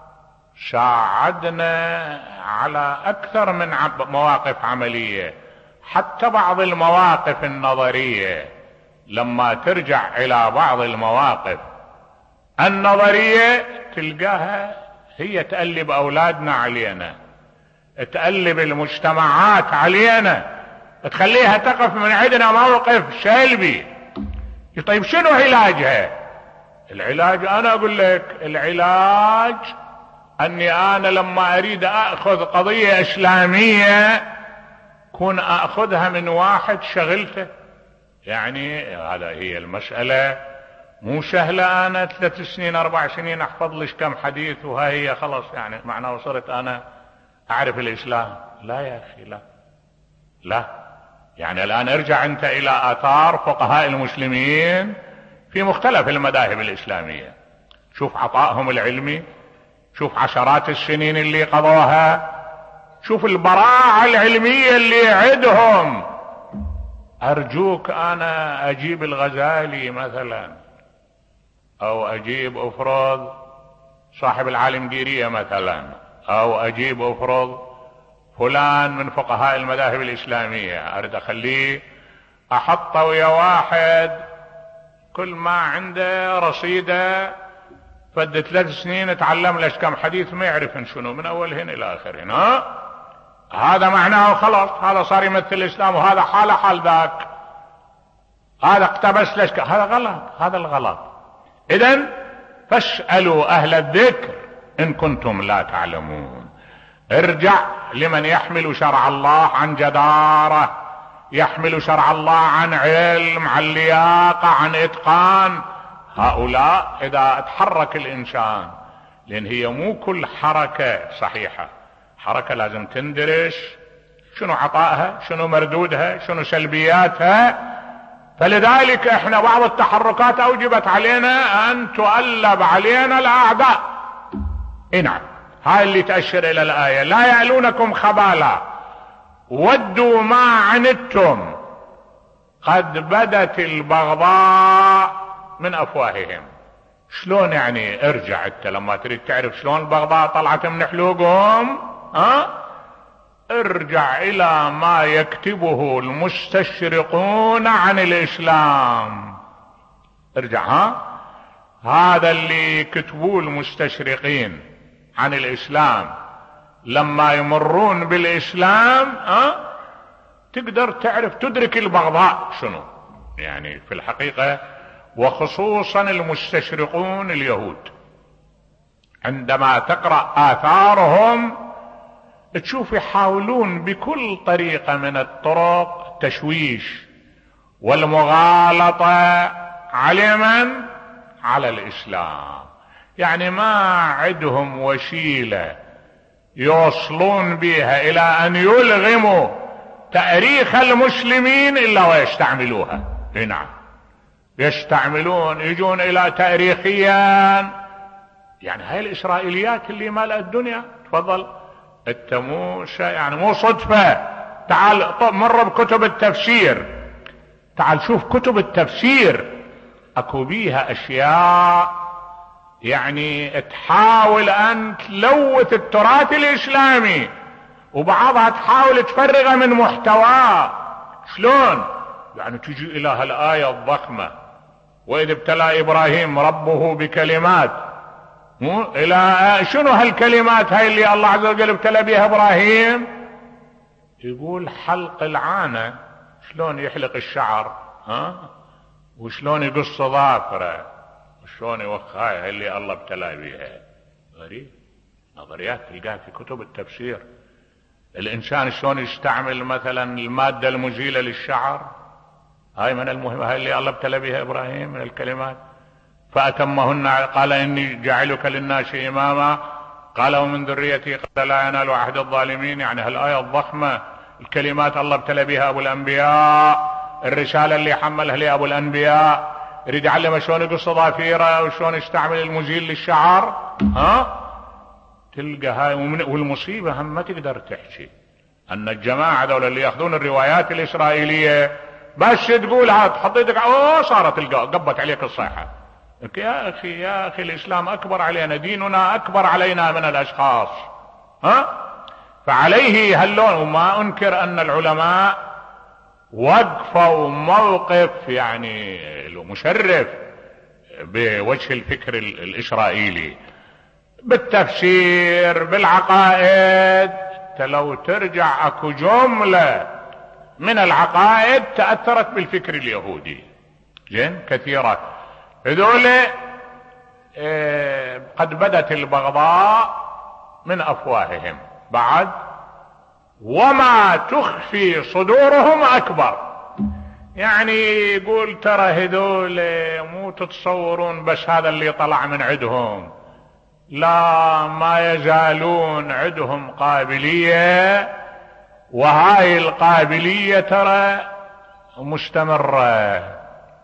ساعدنا على أكثر من مواقف عملية، حتى بعض المواقف النظرية. لما ترجع إلى بعض المواقف النظرية تلقاها هي تقلب أولادنا علينا، تقلب المجتمعات علينا، تخليها تقف من عندنا موقف سلبي. طيب شنو علاجها؟ العلاج انا اقول لك العلاج اني انا لما اريد اخذ قضية اسلامية كون اخذها من واحد شغلته. يعني هذا هي المسألة مو سهلة انا ثلاث سنين اربع سنين احفظ ليش كم حديث وهي هي خلاص يعني معناه وصلت انا اعرف الاسلام. لا يا اخي، لا لا. يعني الان ارجع انت الى اثار فقهاء المسلمين في مختلف المذاهب الإسلامية، شوف عطائهم العلمي، شوف عشرات السنين اللي قضوها، شوف البراعة العلمية اللي عندهم. أرجوك أنا أجيب الغزالي مثلا، أو أجيب أفرض صاحب العالمجيرية مثلا، أو أجيب أفرض فلان من فقهاء المذاهب الإسلامية، أريد أخليه أحطه ويا واحد كل ما عنده رصيدة فد ثلاث سنين تعلم ليش كم حديث ما يعرف شنو من اولهن الى اخرهن. ها هذا معناه خلاص هذا صار يمثل الاسلام، وهذا حاله حال ذاك، هذا اقتبس ليش. هذا غلط، هذا الغلط. اذن فاسألوا اهل الذكر إن كنتم لا تعلمون. ارجع لمن يحمل شرع الله عن جدارة، يحمل شرع الله عن علم، عن لياقة، عن إتقان. هؤلاء إذا تحرك الإنسان، لأن هي مو كل حركة صحيحة، حركة لازم تندرس شنو عطائها، شنو مردودها، شنو سلبياتها. فلذلك احنا بعض التحركات اوجبت علينا ان تؤلب علينا الاعداء. اي نعم، هاي اللي تأشر الى الآية: لا يألونكم خبالا ودوا ما عنتم قد بدت البغضاء من افواههم. شلون يعني؟ ارجع انت لما تريد تعرف شلون البغضاء طلعت من حلوقهم، ها ارجع الى ما يكتبه المستشرقون عن الاسلام. ارجع، ها هذا اللي كتبوه المستشرقين عن الاسلام لما يمرون بالاسلام، ها تقدر تعرف تدرك البغضاء شنو يعني في الحقيقة. وخصوصا المستشرقون اليهود، عندما تقرأ آثارهم تشوف يحاولون بكل طريقة من الطرق تشويش والمغالطة على من؟ على الإسلام. يعني ما عندهم وسيلة يوصلون بها إلى أن يلغموا تاريخ المسلمين إلا ويستعملوها. نعم، يستعملون، يجون إلى تاريخيا. يعني هاي الإسرائيليات اللي ملأ الدنيا. تفضل انت، مو يعني مو صدفة. تعال مر بكتب التفسير، تعال شوف كتب التفسير، اكو بيها اشياء يعني تحاول ان تلوث التراث الاسلامي، وبعضها تحاول تفرغه من محتواه. شلون؟ يعني تجي الى هالآية الضخمة: وإذ ابتلى إبراهيم ربه بكلمات. مو الى شنو هالكلمات هاي اللي الله عز وجل ابتلى بها ابراهيم؟ يقول حلق العانة. شلون يحلق الشعر، ها وشلون يقص ظافره، وشلون يوخاي هاي اللي الله ابتلى بها. غريب. نظريات تلقاها في كتب التفسير. الانسان شلون يستعمل مثلا المادة المزيلة للشعر، هاي من المهم، هاي اللي الله ابتلى بها ابراهيم من الكلمات. فأتمهن قال إني جاعلك للناس إماما قال ومن ذريتي قال لا ينال عهد الظالمين. يعني هالآية الضخمة، الكلمات الله ابتلى بها أبو الأنبياء، الرسالة اللي حملها لأبو الأنبياء، يريد يعلم شلون يقص ضافيره وشلون يستعمل المزيل للشعر. ها تلقى هاي. والمصيبة هم ما تقدر تحكي أن الجماعة دول اللي يأخذون الروايات الإسرائيلية بس تقولها تحط يدك اوه صارت قبت عليك الصيحة. يا اخي يا اخي الاسلام اكبر علينا، ديننا اكبر علينا من الاشخاص. ها فعليه هاللون. وما انكر ان العلماء وقفوا موقف يعني مشرف بوجه الفكر الاسرائيلي بالتفسير بالعقائد. لو ترجع اكو جملة من العقائد تأثرت بالفكر اليهودي زين كثيرة. هذول اه قد بدت البغضاء من افواههم بعد، وما تخفي صدورهم اكبر. يعني يقول ترى هذول مو تتصورون بس هذا اللي طلع من عندهم، لا ما يزالون عندهم قابلية، وهاي القابلية ترى مستمرة.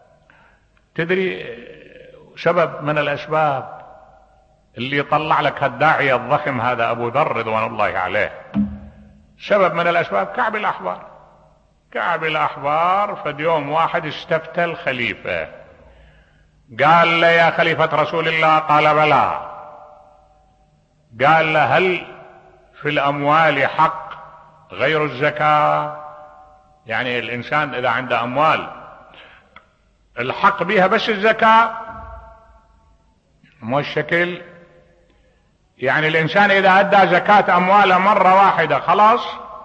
تدري سبب من الاسباب اللي طلع لك هالداعية الضخم هذا ابو ذر رضوان الله عليه؟ سبب من الاسباب كعب الاحبار. كعب الاحبار فد يوم واحد استفتى الخليفة، قال له يا خليفة رسول الله؟ قال بلى. قال له هل في الاموال حق غير الزكاة؟ يعني الانسان اذا عنده اموال الحق بها بس الزكاة؟ مو الشكل. يعني الانسان اذا ادى زكاة امواله مرة واحدة خلاص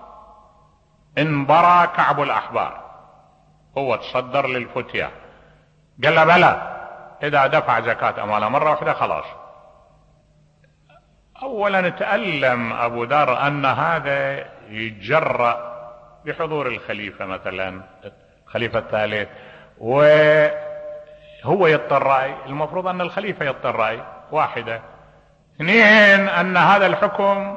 انبرى كعب الاحبار، هو تصدر للفتية. قال له بلى، اذا دفع زكاة امواله مرة واحدة خلاص. أولا تألم أبو ذر أن هذا يتجرأ بحضور الخليفة مثلا الخليفة الثالث وهو يضطر رأي. المفروض أن الخليفة يضطر رأي واحدة. اثنين أن هذا الحكم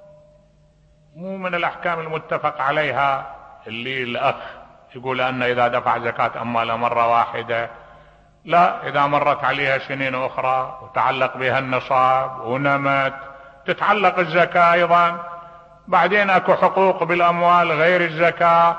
مو من الأحكام المتفق عليها، اللي الأخ يقول أن إذا دفع زكاة أمواله مرة واحدة لا، إذا مرت عليها سنين أخرى وتعلق بها النصاب ونمت تتعلق الزكاة أيضا. بعدين أكو حقوق بالأموال غير الزكاة.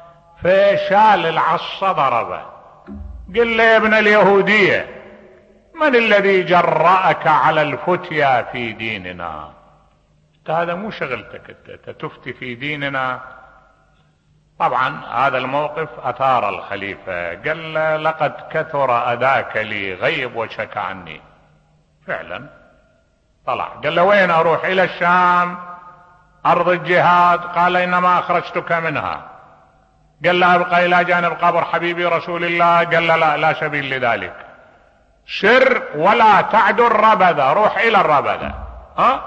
فشال العصا ضربه، قل له يا ابن اليهودية من الذي جرأك على الفتيا في ديننا؟ هذا مو شغلتك، انت تفتي في ديننا. طبعا هذا الموقف أثار الخليفة، قال له لقد كثر أذاك لي غيب وشك عني. فعلا طلع قال له وين أروح؟ إلى الشام أرض الجهاد. قال إنما أخرجتك منها. قال له أبقى إلى جانب قبر حبيبي رسول الله. قال له لا لا سبيل لذلك، سر ولا تعد الربذة، روح إلى الربذة. ها؟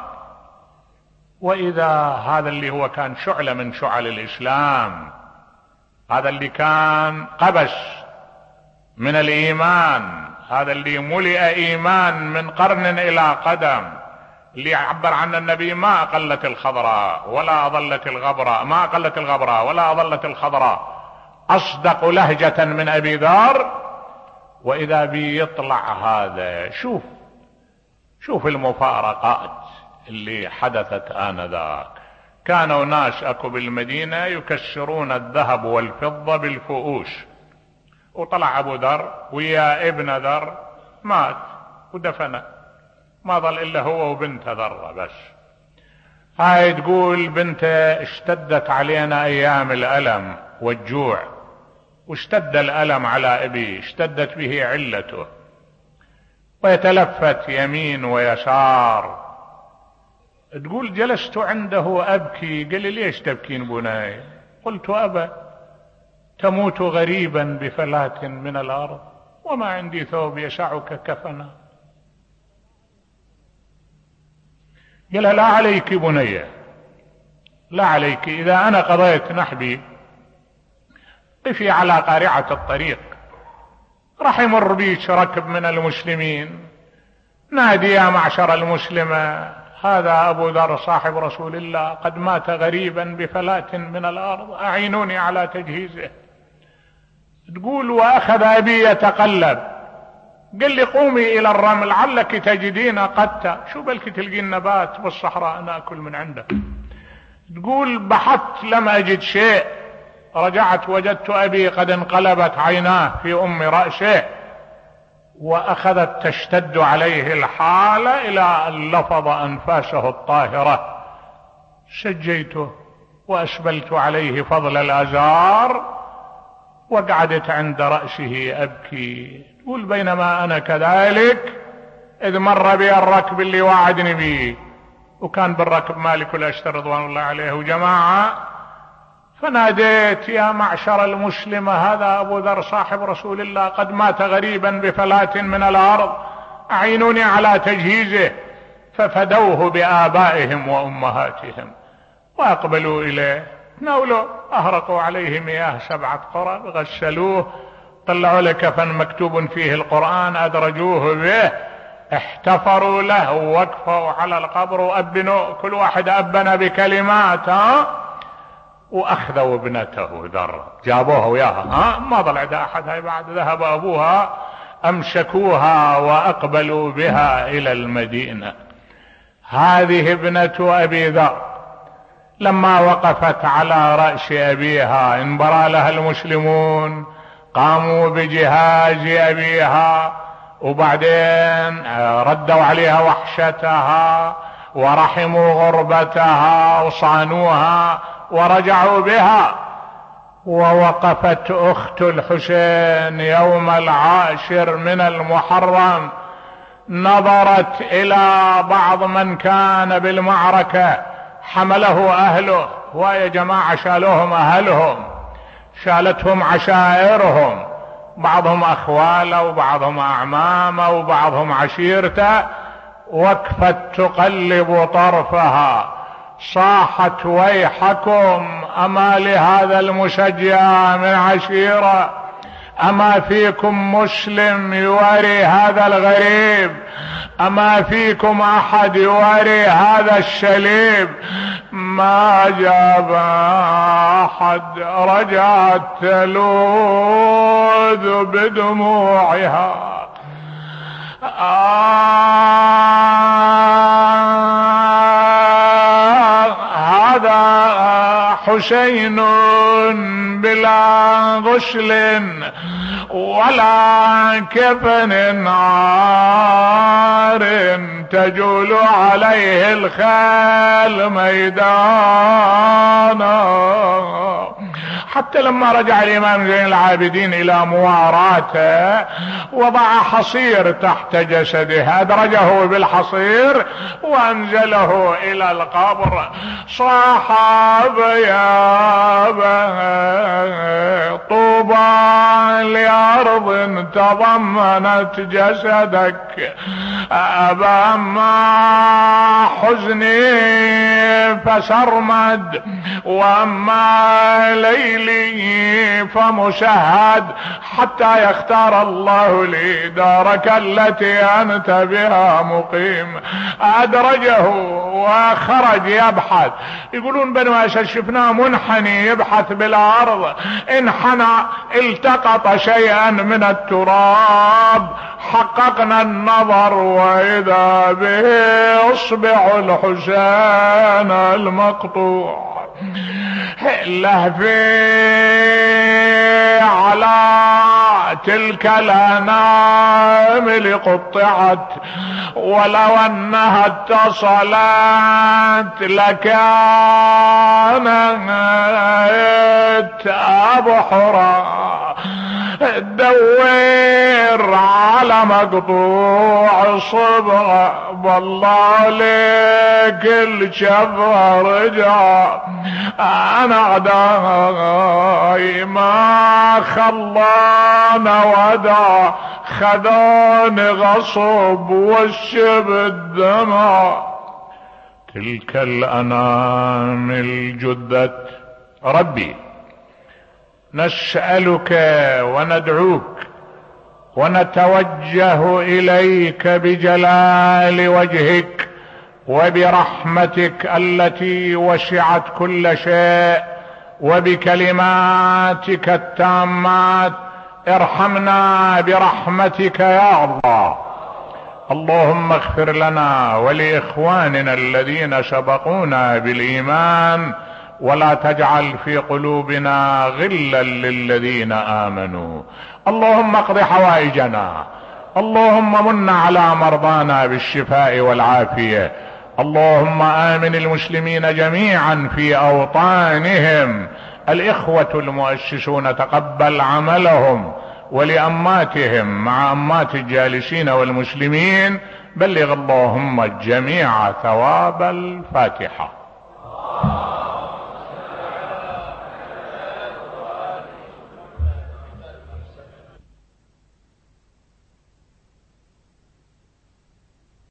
وإذا هذا اللي هو كان شعلة من شعل الإسلام، هذا اللي كان قبس من الإيمان، هذا اللي ملئ إيمان من قرن إلى قدم، اللي عبر عنه النبي ما أقلت الخضراء ولا أظلت الغبراء، ما أقلت الغبراء ولا أظلت الخضراء، أصدق لهجة من أبي ذر. وإذا بي يطلع هذا. شوف شوف المفارقات اللي حدثت آنذاك. كانوا ناس أكو بالمدينة يكسرون الذهب والفضة بالفؤوس، وطلع أبو ذر ويا ابن ذر مات ودفنه، ما ظل إلا هو وبنت ذر بس. هاي تقول بنته اشتدت علينا أيام الألم والجوع، واشتد الألم على أبي، اشتدت به علته، ويتلفت يمين ويسار. تقول جلست عنده أبكي. قال لي ليش تبكين بناي؟ قلت أبا تموت غريبا بفلاة من الأرض وما عندي ثوب يسعك كفنا. قال لا عليك بنية، لا عليك، إذا أنا قضيت نحبي قفي على قارعة الطريق، راح يمر بيك ركب من المسلمين، نادي يا معشر المسلمة هذا أبو ذر صاحب رسول الله قد مات غريبا بفلاة من الأرض، أعينوني على تجهيزه. تقول وأخذ أبي يتقلب، قال لي قومي إلى الرمل لعلك تجدين قتة، شو بلك تلقين نبات بالصحراء نأكل من عنده. تقول بحثت لم أجد شيء، رجعت وجدت أبي قد انقلبت عيناه في أم رأسه، وأخذت تشتد عليه الحالة إلى أن لفظ أنفاسه الطاهرة. شجيته وأسبلت عليه فضل الأزار وقعدت عند رأسه أبكي. تقول بينما أنا كذلك إذ مر بي الركب اللي وعدني به، وكان بالركب مالك الأشتر رضوان الله عليه وجماعة، فناديت يا معشر المسلمة هذا أبو ذر صاحب رسول الله قد مات غريبا بفلاة من الأرض، أعينوني على تجهيزه. ففدوه بآبائهم وأمهاتهم وأقبلوا إليه، نولوا أهرقوا عليه مياه سبعة قرى، غسلوه، طلعوا له كفن مكتوب فيه القرآن، أدرجوه به، احتفروا له ووقفوا على القبر وأبنوا، كل واحد أبنى بكلمات، ها، وأخذوا ابنته ذر جابوها وياها، ها، ما ظل عند أحد. هاي بعد ذهب أبوها أمسكوها وأقبلوا بها إلى المدينة. هذه ابنة أبي ذر لما وقفت على رأس أبيها انبرى لها المسلمون، قاموا بجهاز أبيها، وبعدين ردوا عليها وحشتها ورحموا غربتها وصانوها ورجعوا بها. ووقفت أخت الحسين يوم العاشر من المحرم، نظرت إلى بعض من كان بالمعركة حمله أهله، ويا جماعة شالوهم أهلهم، شالتهم عشائرهم، بعضهم أخواله وبعضهم أعمامه وبعضهم عشيرته، وقفت تقلب طرفها صاحت ويحكم أما لهذا المشجع من عشيرة، أما فيكم مسلم يواري هذا الغريب، أما فيكم أحد يواري هذا الشليب؟ ما جاب أحد، رجعت تلوذ بدموعها. آه هذا حسين بلا غسل ولا كفن عار تجول عليه الخيل ميدانا. حتى لما رجع الإمام زين العابدين إلى مواراته وضع حصير تحت جسده، أدرجه بالحصير وأنزله إلى القبر. صاحب يا طوبى لأرض تضمنت جسدك، أبا ما حزني فسرمد وأما ليلي فمشهد، حتى يختار الله لي دارك التي أنت بها مقيم. أدرجه وخرج يبحث. يقولون بنو أسد شفناه منحني يبحث بالأرض، انحنى التقط شيئا من التراب، حققنا النظر وإذا به اصبع الحسين المقطوع. لهفي على تلك الأنامل قطعت، ولو أنها اتصلت لكانت أبحرا. دور على مقطوع صبغة، والله لك الشفا رجع. أنا عداي ما خلانا ودع، خذاني غصب والشب الدمع. تلك الأنامل جدت. ربي نسألك وندعوك ونتوجه إليك بجلال وجهك وبرحمتك التي وسعت كل شيء وبكلماتك التامات، ارحمنا برحمتك يا الله. اللهم اغفر لنا ولإخواننا الذين سبقونا بالإيمان، ولا تجعل في قلوبنا غلا للذين آمنوا. اللهم اقض حوائجنا، اللهم من على مرضانا بالشفاء والعافية. اللهم آمن المسلمين جميعا في أوطانهم. الإخوة المؤسسون تقبل عملهم، ولأماتهم مع أمات الجالسين والمسلمين بلغ اللهم الجميع ثواب الفاتحة.